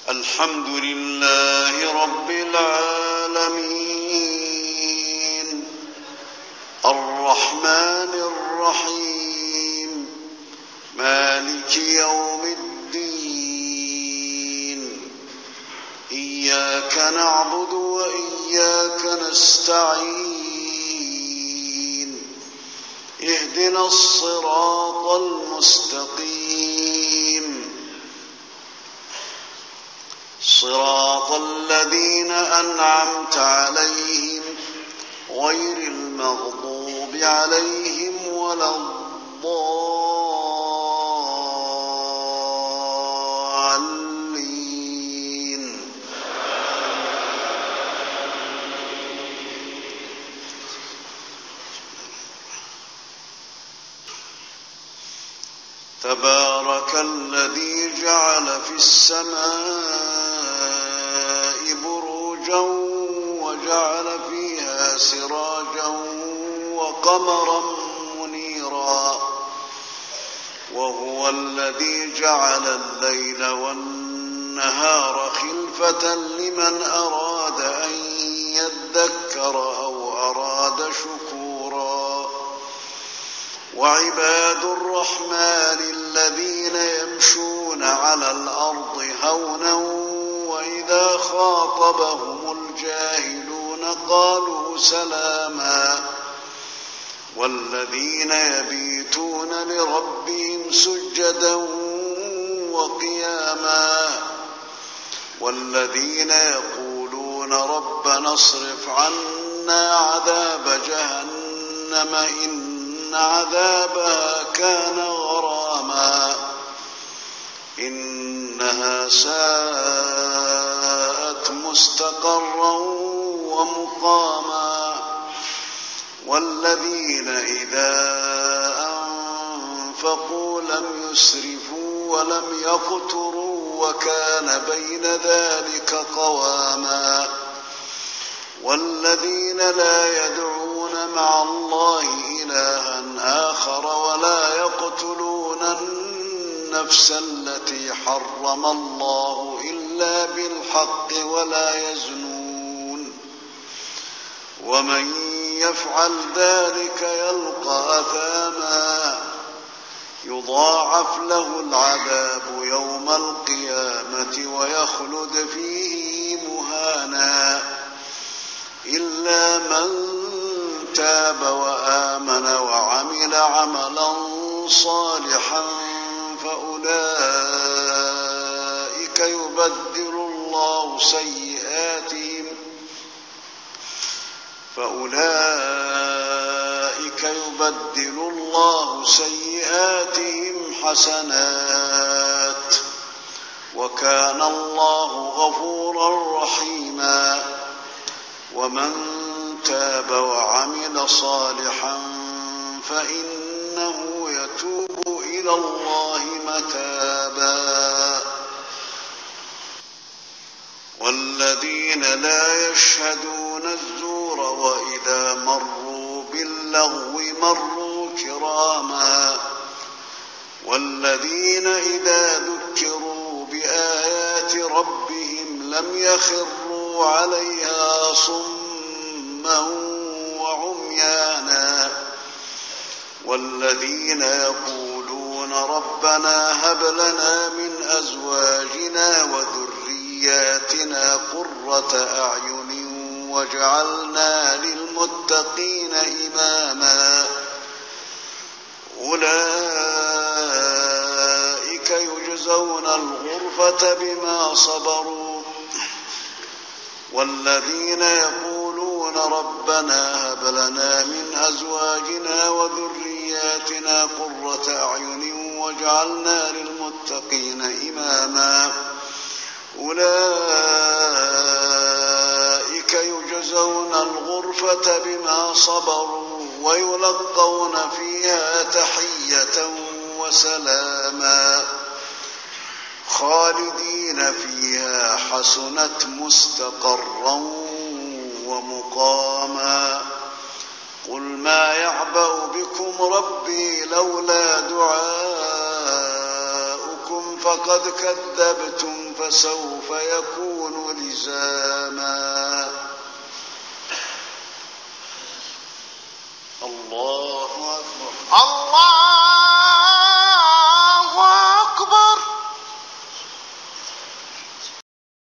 الحمد لله رب العالمين الرحمن الرحيم مالك يوم الدين إياك نعبد وإياك نستعين اهدنا الصراط المستقيم صراط الذين أنعمت عليهم غير المغضوب عليهم ولا الضالين تبارك الذي جعل في السماء بروجا وجعل فيها سراجا وقمرا منيرا وهو الذي جعل الليل والنهار خلفة لمن أراد أن يذكر أو أراد شكورا وعباد الرحمن الذين يمشون على الأرض هونا وإذا خاطبهم الجاهلون قالوا سلاما والذين يبيتون لربهم سجدا وقياما والذين يقولون ربنا اصرف عنا عذاب جهنم إن عذابها كان غراما إنها ساءت مستقرا ومقاما والذين إذا أنفقوا لم يسرفوا ولم يقتروا وكان بين ذلك قواما والذين لا يدعون مع الله إلها آخر ولا يقتلون النفس التي حرم الله إلا بالحق ولا يزنون ومن يفعل ذلك يلقى أثاما يضاعف له العذاب يوم القيامة ويخلد فيه مهانا إلا من تاب وآمن وعمل عملا صالحا فأولئك يبدل الله سيئاتهم حسنات وكان الله غفورا رحيما ومن تاب وعمل صالحا فإنه يتوب إلى الله متابا والذين لا يشهدون الزور وإذا مروا باللغو مروا كراما والذين إذا ذكروا بآيات ربهم لم يخروا عليها صما وعميانا والذين يقولون ربنا هب لنا من أزواجنا وذرياتنا قرة أعين واجعلنا للمتقين إماما أولئك يجزون الغرفة بما صبروا والذين يقولون ربنا هب لنا من أزواجنا وذرياتنا قرة أعين واجعلنا للمتقين إماما أولئك يجزون الغرفة بما صبروا ويلقون فيها تحية وسلاما خالدين فيها حسنت مستقرا ومقاما قل ما يعبأ بكم ربي لولا دعاؤكم فقد كذبتم فسوف يكون لزاما. الله أكبر. الله